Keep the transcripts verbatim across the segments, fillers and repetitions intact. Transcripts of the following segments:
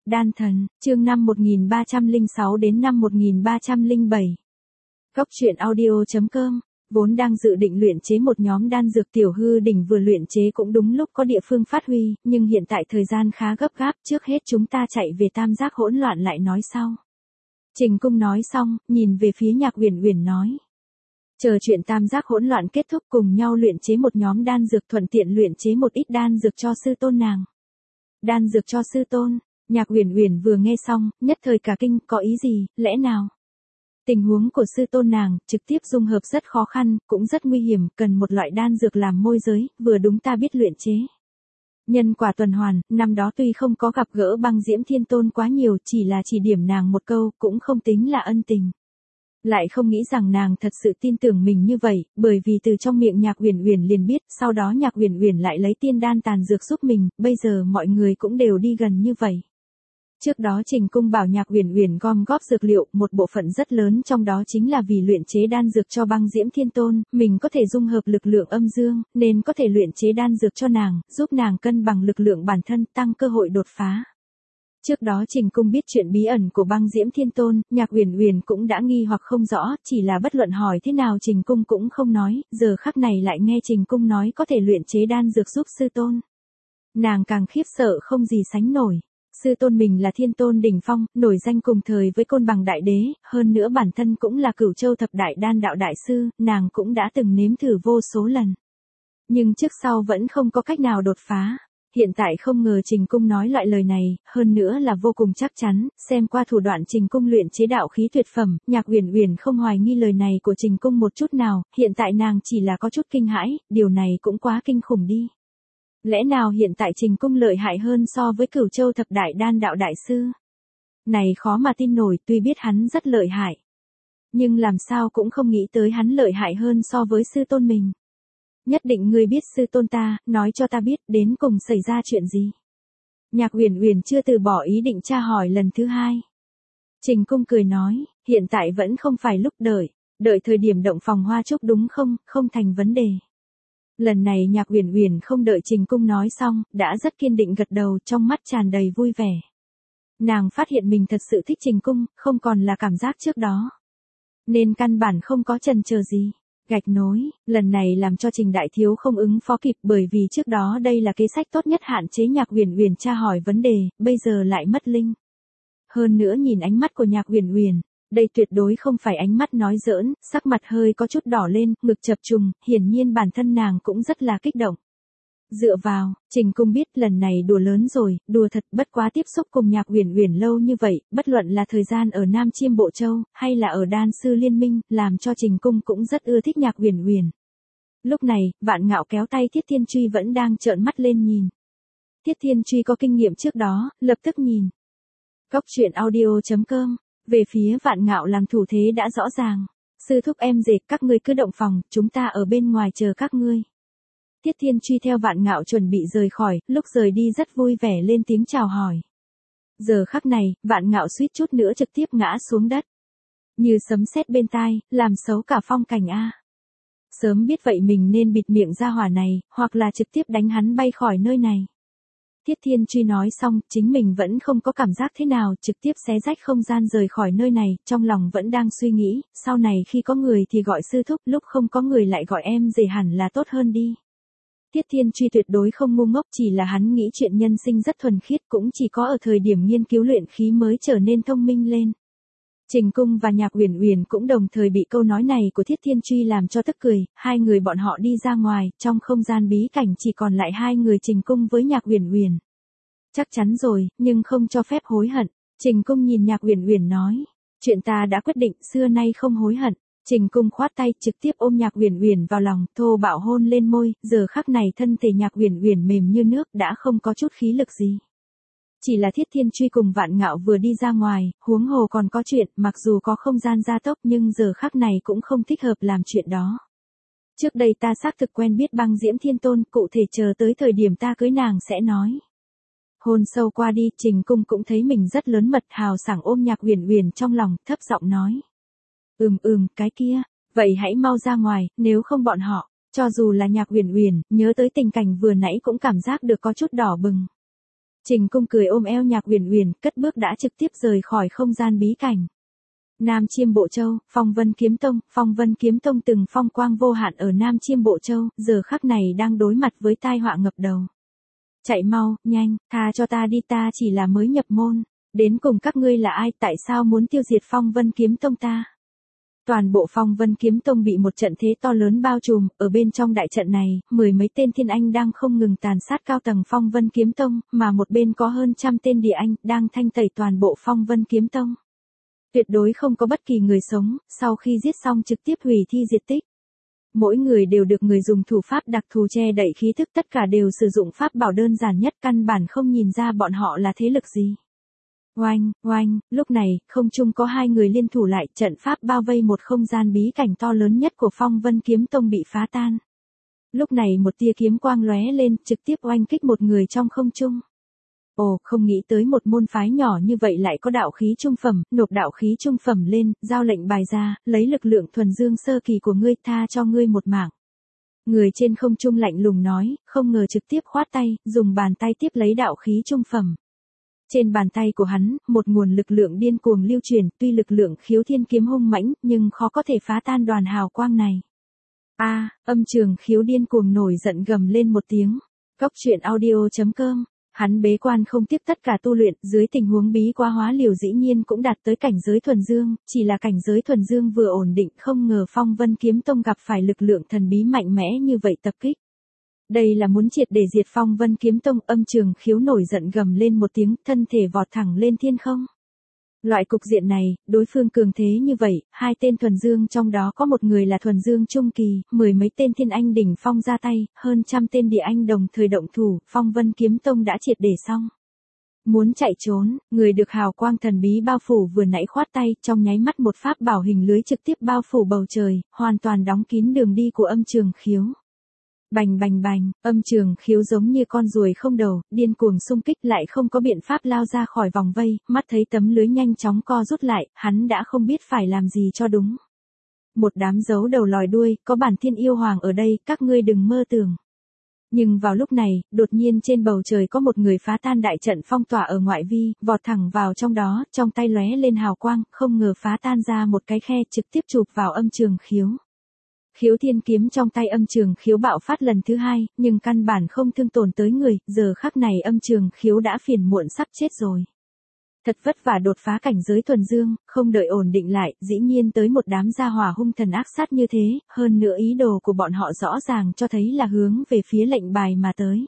Đan thần, chương năm một nghìn ba trăm lẻ sáu đến năm một nghìn ba trăm lẻ bảy. Cốc truyện audio chấm com, vốn đang dự định luyện chế một nhóm đan dược Tiểu Hư Đỉnh vừa luyện chế cũng đúng lúc có địa phương phát huy, nhưng hiện tại thời gian khá gấp gáp, trước hết chúng ta chạy về tam giác hỗn loạn lại nói sau. Trình Cung nói xong, nhìn về phía Nhạc Uyển Uyển nói. Chờ chuyện tam giác hỗn loạn kết thúc cùng nhau luyện chế một nhóm đan dược thuận tiện luyện chế một ít đan dược cho sư tôn nàng. Đan dược cho sư tôn, Nhạc Uyển Uyển vừa nghe xong, nhất thời cả kinh, có ý gì, lẽ nào? Tình huống của sư tôn nàng, trực tiếp dung hợp rất khó khăn, cũng rất nguy hiểm, cần một loại đan dược làm môi giới, vừa đúng ta biết luyện chế. Nhân quả tuần hoàn, năm đó tuy không có gặp gỡ Băng Diễm Thiên Tôn quá nhiều, chỉ là chỉ điểm nàng một câu, cũng không tính là ân tình. Lại không nghĩ rằng nàng thật sự tin tưởng mình như vậy, bởi vì từ trong miệng Nhạc Uyển Uyển liền biết, sau đó Nhạc Uyển Uyển lại lấy tiên đan tàn dược giúp mình, bây giờ mọi người cũng đều đi gần như vậy. Trước đó Trình Cung bảo Nhạc Uyển Uyển gom góp dược liệu, một bộ phận rất lớn trong đó chính là vì luyện chế đan dược cho Băng Diễm Thiên Tôn, mình có thể dung hợp lực lượng âm dương, nên có thể luyện chế đan dược cho nàng, giúp nàng cân bằng lực lượng bản thân, tăng cơ hội đột phá. Trước đó Trình Cung biết chuyện bí ẩn của Băng Diễm Thiên Tôn, Nhạc Uyển Uyển cũng đã nghi hoặc không rõ, chỉ là bất luận hỏi thế nào Trình Cung cũng không nói, giờ khắc này lại nghe Trình Cung nói có thể luyện chế đan dược giúp sư tôn. Nàng càng khiếp sợ không gì sánh nổi. Sư tôn mình là Thiên Tôn đỉnh phong, nổi danh cùng thời với Côn Bằng Đại Đế, hơn nữa bản thân cũng là Cửu Châu Thập Đại Đan Đạo Đại Sư, nàng cũng đã từng nếm thử vô số lần. Nhưng trước sau vẫn không có cách nào đột phá. Hiện tại không ngờ Trình Cung nói loại lời này, hơn nữa là vô cùng chắc chắn, xem qua thủ đoạn Trình Cung luyện chế đạo khí tuyệt phẩm, Nhạc Uyển Uyển không hoài nghi lời này của Trình Cung một chút nào, hiện tại nàng chỉ là có chút kinh hãi, điều này cũng quá kinh khủng đi. Lẽ nào hiện tại Trình Cung lợi hại hơn so với Cửu Châu Thập Đại Đan Đạo Đại Sư? Này khó mà tin nổi, tuy biết hắn rất lợi hại. Nhưng làm sao cũng không nghĩ tới hắn lợi hại hơn so với sư tôn mình. Nhất định ngươi biết sư tôn ta, nói cho ta biết đến cùng xảy ra chuyện gì. Nhạc Uyển Uyển chưa từ bỏ ý định tra hỏi lần thứ hai. Trình Cung cười nói, hiện tại vẫn không phải lúc đợi, đợi thời điểm động phòng hoa trúc đúng không, không thành vấn đề. Lần này Nhạc Uyển Uyển không đợi Trình Cung nói xong, đã rất kiên định gật đầu, trong mắt tràn đầy vui vẻ. Nàng phát hiện mình thật sự thích Trình Cung, không còn là cảm giác trước đó. Nên căn bản không có chần chờ gì. Gạch nối, lần này làm cho Trình Đại Thiếu không ứng phó kịp bởi vì trước đó đây là kế sách tốt nhất hạn chế Nhạc Uyển Uyển tra hỏi vấn đề, bây giờ lại mất linh. Hơn nữa nhìn ánh mắt của Nhạc Uyển Uyển, đây tuyệt đối không phải ánh mắt nói giỡn, sắc mặt hơi có chút đỏ lên, ngực chập trùng, hiển nhiên bản thân nàng cũng rất là kích động. Dựa vào, Trình Cung biết lần này đùa lớn rồi, đùa thật, bất quá tiếp xúc cùng Nhạc Uyển Uyển lâu như vậy, bất luận là thời gian ở Nam Chiêm Bộ Châu, hay là ở Đan Sư Liên Minh, làm cho Trình Cung cũng rất ưa thích Nhạc Uyển Uyển. Lúc này, Vạn Ngạo kéo tay Thiết Thiên Truy vẫn đang trợn mắt lên nhìn. Thiết Thiên Truy có kinh nghiệm trước đó, lập tức nhìn. Cốc truyện audio chấm com, về phía Vạn Ngạo làm thủ thế đã rõ ràng. Sư thúc em dệt, các ngươi cứ động phòng, chúng ta ở bên ngoài chờ các ngươi. Thiết Thiên Truy theo Vạn Ngạo chuẩn bị rời khỏi, lúc rời đi rất vui vẻ lên tiếng chào hỏi. Giờ khắc này, Vạn Ngạo suýt chút nữa trực tiếp ngã xuống đất. Như sấm sét bên tai, làm xấu cả phong cảnh a. Sớm biết vậy mình nên bịt miệng ra hỏa này, hoặc là trực tiếp đánh hắn bay khỏi nơi này. Thiết Thiên Truy nói xong, chính mình vẫn không có cảm giác thế nào, trực tiếp xé rách không gian rời khỏi nơi này, trong lòng vẫn đang suy nghĩ, sau này khi có người thì gọi sư thúc, lúc không có người lại gọi em dề hẳn là tốt hơn đi. Thiết Thiên Truy tuyệt đối không ngu ngốc, chỉ là hắn nghĩ chuyện nhân sinh rất thuần khiết, cũng chỉ có ở thời điểm nghiên cứu luyện khí mới trở nên thông minh lên. Trình Cung và Nhạc Uyển Uyển cũng đồng thời bị câu nói này của Thiết Thiên Truy làm cho tức cười, hai người bọn họ đi ra ngoài, trong không gian bí cảnh chỉ còn lại hai người Trình Cung với Nhạc Uyển Uyển. Chắc chắn rồi, nhưng không cho phép hối hận. Trình Cung nhìn Nhạc Uyển Uyển nói, chuyện ta đã quyết định, xưa nay không hối hận. Trình Cung khoát tay, trực tiếp ôm Nhạc Uyển Uyển vào lòng, thô bạo hôn lên môi, giờ khắc này thân thể Nhạc Uyển Uyển mềm như nước, đã không có chút khí lực gì. Chỉ là Thiết Thiên Truy cùng Vạn Ngạo vừa đi ra ngoài, huống hồ còn có chuyện, mặc dù có không gian gia tốc nhưng giờ khắc này cũng không thích hợp làm chuyện đó. Trước đây ta xác thực quen biết Băng Diễm Thiên Tôn, cụ thể chờ tới thời điểm ta cưới nàng sẽ nói. Hôn sâu qua đi, Trình Cung cũng thấy mình rất lớn mật, hào sảng ôm Nhạc Uyển Uyển trong lòng, thấp giọng nói. Ừm ừm, cái kia, vậy hãy mau ra ngoài, nếu không bọn họ, cho dù là Nhạc Uyển Uyển, nhớ tới tình cảnh vừa nãy cũng cảm giác được có chút đỏ bừng. Trình Cung cười ôm eo Nhạc Uyển Uyển, cất bước đã trực tiếp rời khỏi không gian bí cảnh. Nam Chiêm Bộ Châu, Phong Vân Kiếm Tông, Phong Vân Kiếm Tông từng phong quang vô hạn ở Nam Chiêm Bộ Châu, giờ khắc này đang đối mặt với tai họa ngập đầu. Chạy mau, nhanh, tha cho ta đi, ta chỉ là mới nhập môn. Đến cùng các ngươi là ai, tại sao muốn tiêu diệt Phong Vân Kiếm Tông ta? Toàn bộ Phong Vân Kiếm Tông bị một trận thế to lớn bao trùm, ở bên trong đại trận này, mười mấy tên thiên anh đang không ngừng tàn sát cao tầng Phong Vân Kiếm Tông, mà một bên có hơn trăm tên địa anh, đang thanh tẩy toàn bộ Phong Vân Kiếm Tông. Tuyệt đối không có bất kỳ người sống, sau khi giết xong trực tiếp hủy thi diệt tích. Mỗi người đều được người dùng thủ pháp đặc thù che đậy khí thức, tất cả đều sử dụng pháp bảo đơn giản nhất, căn bản không nhìn ra bọn họ là thế lực gì. Oanh, oanh, lúc này, không trung có hai người liên thủ lại, trận pháp bao vây một không gian bí cảnh to lớn nhất của Phong Vân Kiếm Tông bị phá tan. Lúc này một tia kiếm quang lóe lên, trực tiếp oanh kích một người trong không trung. Ồ, không nghĩ tới một môn phái nhỏ như vậy lại có đạo khí trung phẩm, nộp đạo khí trung phẩm lên, giao lệnh bài ra, lấy lực lượng thuần dương sơ kỳ của ngươi, tha cho ngươi một mạng. Người trên không trung lạnh lùng nói, không ngờ trực tiếp khoát tay, dùng bàn tay tiếp lấy đạo khí trung phẩm. Trên bàn tay của hắn, một nguồn lực lượng điên cuồng lưu truyền, tuy lực lượng khiếu thiên kiếm hung mãnh, nhưng khó có thể phá tan đoàn hào quang này. A, âm trường khiếu điên cuồng nổi giận gầm lên một tiếng. Cốc truyện audio chấm com. Hắn bế quan không tiếp tất cả tu luyện, dưới tình huống bí quá hóa liều dĩ nhiên cũng đạt tới cảnh giới thuần dương, chỉ là cảnh giới thuần dương vừa ổn định, không ngờ Phong Vân Kiếm Tông gặp phải lực lượng thần bí mạnh mẽ như vậy tập kích. Đây là muốn triệt để diệt Phong Vân Kiếm Tông, âm trường khiếu nổi giận gầm lên một tiếng, thân thể vọt thẳng lên thiên không. Loại cục diện này, đối phương cường thế như vậy, hai tên thuần dương trong đó có một người là thuần dương trung kỳ, mười mấy tên thiên anh đỉnh phong ra tay, hơn trăm tên địa anh đồng thời động thủ, Phong Vân Kiếm Tông đã triệt để xong. Muốn chạy trốn, người được hào quang thần bí bao phủ vừa nãy khoát tay, trong nháy mắt một pháp bảo hình lưới trực tiếp bao phủ bầu trời, hoàn toàn đóng kín đường đi của âm trường khiếu. Bành bành bành, âm trường khiếu giống như con ruồi không đầu, điên cuồng xung kích lại không có biện pháp lao ra khỏi vòng vây, mắt thấy tấm lưới nhanh chóng co rút lại, hắn đã không biết phải làm gì cho đúng. Một đám giấu đầu lòi đuôi, có bản thiên yêu hoàng ở đây, các ngươi đừng mơ tưởng. Nhưng vào lúc này, đột nhiên trên bầu trời có một người phá tan đại trận phong tỏa ở ngoại vi, vọt thẳng vào trong đó, trong tay lóe lên hào quang, không ngờ phá tan ra một cái khe trực tiếp chụp vào âm trường khiếu. Khiếu thiên kiếm trong tay âm trường khiếu bạo phát lần thứ hai, nhưng căn bản không thương tổn tới người, giờ khắc này âm trường khiếu đã phiền muộn sắp chết rồi. Thật vất vả đột phá cảnh giới thuần dương, không đợi ổn định lại, dĩ nhiên tới một đám gia hỏa hung thần ác sát như thế, hơn nữa ý đồ của bọn họ rõ ràng cho thấy là hướng về phía lệnh bài mà tới.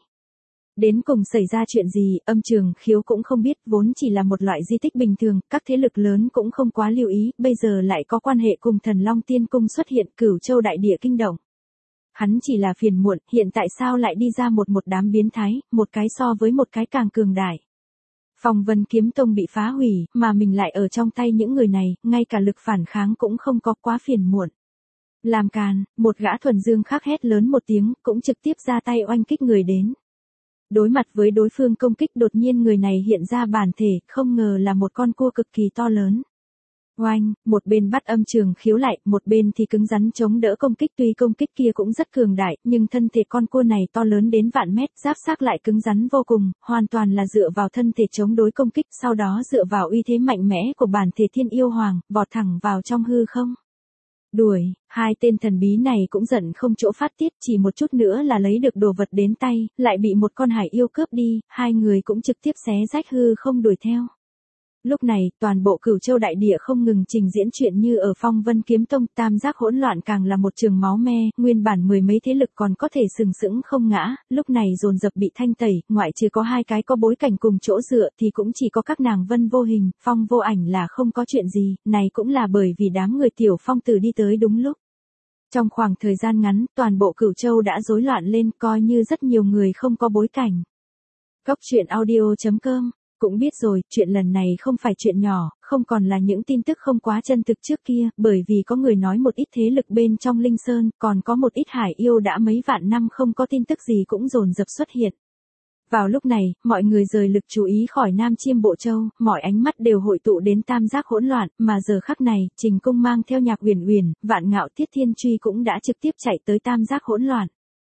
Đến cùng xảy ra chuyện gì, âm trường khiếu cũng không biết, vốn chỉ là một loại di tích bình thường, các thế lực lớn cũng không quá lưu ý, bây giờ lại có quan hệ cùng thần Long Tiên Cung xuất hiện, Cửu Châu đại địa kinh động. Hắn chỉ là phiền muộn, hiện tại sao lại đi ra một một đám biến thái, một cái so với một cái càng cường đại. Phong Vân Kiếm Tông bị phá hủy, mà mình lại ở trong tay những người này, ngay cả lực phản kháng cũng không có, quá phiền muộn. Làm càn, một gã thuần dương khác hét lớn một tiếng, cũng trực tiếp ra tay oanh kích người đến. Đối mặt với đối phương công kích, đột nhiên người này hiện ra bản thể, không ngờ là một con cua cực kỳ to lớn. Oanh, một bên bắt âm trường khiếu lại, một bên thì cứng rắn chống đỡ công kích, tuy công kích kia cũng rất cường đại, nhưng thân thể con cua này to lớn đến vạn mét, giáp xác lại cứng rắn vô cùng, hoàn toàn là dựa vào thân thể chống đối công kích, sau đó dựa vào uy thế mạnh mẽ của bản thể thiên yêu hoàng, vọt thẳng vào trong hư không. Đuổi, hai tên thần bí này cũng giận không chỗ phát tiết, chỉ một chút nữa là lấy được đồ vật đến tay, lại bị một con hải yêu cướp đi, hai người cũng trực tiếp xé rách hư không đuổi theo. Lúc này, toàn bộ Cửu Châu đại địa không ngừng trình diễn chuyện như ở Phong Vân Kiếm Tông, tam giác hỗn loạn càng là một trường máu me, nguyên bản mười mấy thế lực còn có thể sừng sững không ngã, lúc này dồn dập bị thanh tẩy, ngoại trừ có hai cái có bối cảnh cùng chỗ dựa thì cũng chỉ có các nàng Vân Vô Hình, Phong Vô Ảnh là không có chuyện gì, này cũng là bởi vì đám người tiểu phong tử đi tới đúng lúc. Trong khoảng thời gian ngắn, toàn bộ Cửu Châu đã rối loạn lên, coi như rất nhiều người không có bối cảnh. Cốc truyện audio chấm com. Cũng biết rồi, chuyện lần này không phải chuyện nhỏ, không còn là những tin tức không quá chân thực trước kia, bởi vì có người nói một ít thế lực bên trong Linh Sơn, còn có một ít hải yêu đã mấy vạn năm không có tin tức gì cũng dồn dập xuất hiện. Vào lúc này, mọi người rời lực chú ý khỏi Nam Chiêm Bộ Châu, mọi ánh mắt đều hội tụ đến tam giác hỗn loạn, mà giờ khắc này, Trình Cung mang theo Nhạc Uyển Uyển, Vạn Ngạo Tiết Thiên Truy cũng đã trực tiếp chạy tới tam giác hỗn loạn.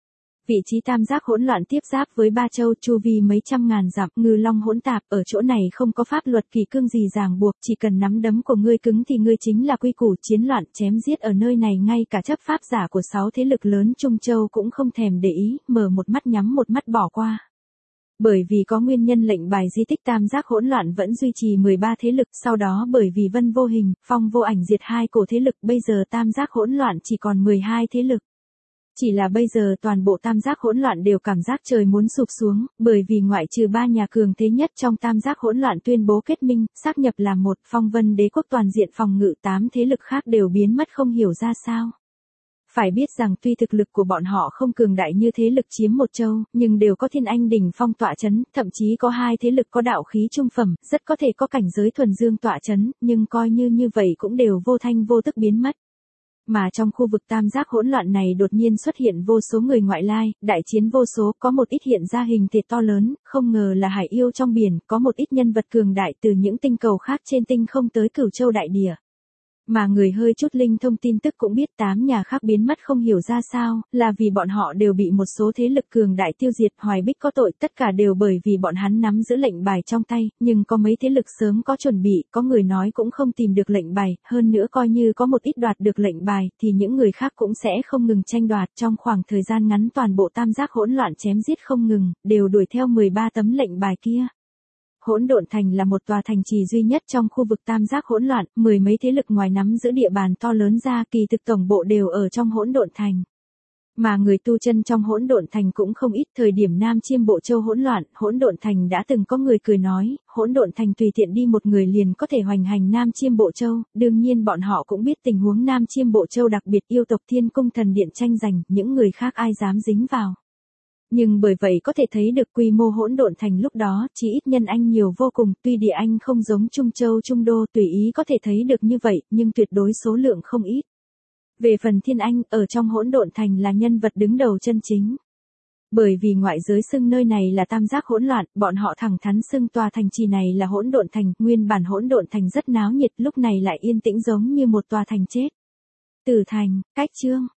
Vị trí tam giác hỗn loạn tiếp giáp với Ba Châu, chu vi mấy trăm ngàn dặm, ngư long hỗn tạp, ở chỗ này không có pháp luật kỷ cương gì ràng buộc, chỉ cần nắm đấm của ngươi cứng thì ngươi chính là quy củ, chiến loạn, chém giết ở nơi này ngay cả chấp pháp giả của sáu thế lực lớn Trung Châu cũng không thèm để ý, mở một mắt nhắm một mắt bỏ qua. Bởi vì có nguyên nhân lệnh bài di tích tam giác hỗn loạn vẫn duy trì mười ba thế lực, sau đó bởi vì Vân Vô Hình, Phong Vô Ảnh diệt hai cổ thế lực, bây giờ tam giác hỗn loạn chỉ còn mười hai thế lực. Chỉ là bây giờ toàn bộ tam giác hỗn loạn đều cảm giác trời muốn sụp xuống, bởi vì ngoại trừ ba nhà cường thế nhất trong tam giác hỗn loạn tuyên bố kết minh, xác nhập làm một, Phong Vân Đế quốc toàn diện phòng ngự, tám thế lực khác đều biến mất không hiểu ra sao. Phải biết rằng tuy thực lực của bọn họ không cường đại như thế lực chiếm một châu, nhưng đều có Thiên Anh đỉnh phong tọa chấn, thậm chí có hai thế lực có đạo khí trung phẩm, rất có thể có cảnh giới thuần dương tọa chấn, nhưng coi như như vậy cũng đều vô thanh vô tức biến mất. Mà trong khu vực tam giác hỗn loạn này đột nhiên xuất hiện vô số người ngoại lai, đại chiến vô số, có một ít hiện ra hình thể to lớn, không ngờ là hải yêu trong biển, có một ít nhân vật cường đại từ những tinh cầu khác trên tinh không tới Cửu Châu đại địa. Mà người hơi chút linh thông tin tức cũng biết tám nhà khác biến mất không hiểu ra sao, là vì bọn họ đều bị một số thế lực cường đại tiêu diệt, Hoài Bích có tội, tất cả đều bởi vì bọn hắn nắm giữ lệnh bài trong tay, nhưng có mấy thế lực sớm có chuẩn bị, có người nói cũng không tìm được lệnh bài, hơn nữa coi như có một ít đoạt được lệnh bài, thì những người khác cũng sẽ không ngừng tranh đoạt, trong khoảng thời gian ngắn toàn bộ tam giác hỗn loạn chém giết không ngừng, đều đuổi theo mười ba tấm lệnh bài kia. Hỗn Độn Thành là một tòa thành trì duy nhất trong khu vực tam giác hỗn loạn, mười mấy thế lực ngoài nắm giữ địa bàn to lớn ra, kỳ thực tổng bộ đều ở trong Hỗn Độn Thành. Mà người tu chân trong Hỗn Độn Thành cũng không ít, thời điểm Nam Chiêm Bộ Châu hỗn loạn, Hỗn Độn Thành đã từng có người cười nói, Hỗn Độn Thành tùy tiện đi một người liền có thể hoành hành Nam Chiêm Bộ Châu, đương nhiên bọn họ cũng biết tình huống Nam Chiêm Bộ Châu đặc biệt yêu tộc Thiên Cung Thần Điện tranh giành, những người khác ai dám dính vào. Nhưng bởi vậy có thể thấy được quy mô Hỗn Độn Thành lúc đó, chỉ ít nhân anh nhiều vô cùng, tuy địa anh không giống Trung Châu Trung Đô tùy ý có thể thấy được như vậy, nhưng tuyệt đối số lượng không ít. Về phần Thiên Anh, ở trong Hỗn Độn Thành là nhân vật đứng đầu chân chính. Bởi vì ngoại giới xưng nơi này là tam giác hỗn loạn, bọn họ thẳng thắn xưng tòa thành trì này là Hỗn Độn Thành, nguyên bản Hỗn Độn Thành rất náo nhiệt, lúc này lại yên tĩnh giống như một tòa thành chết. Tử Thành, cách chương.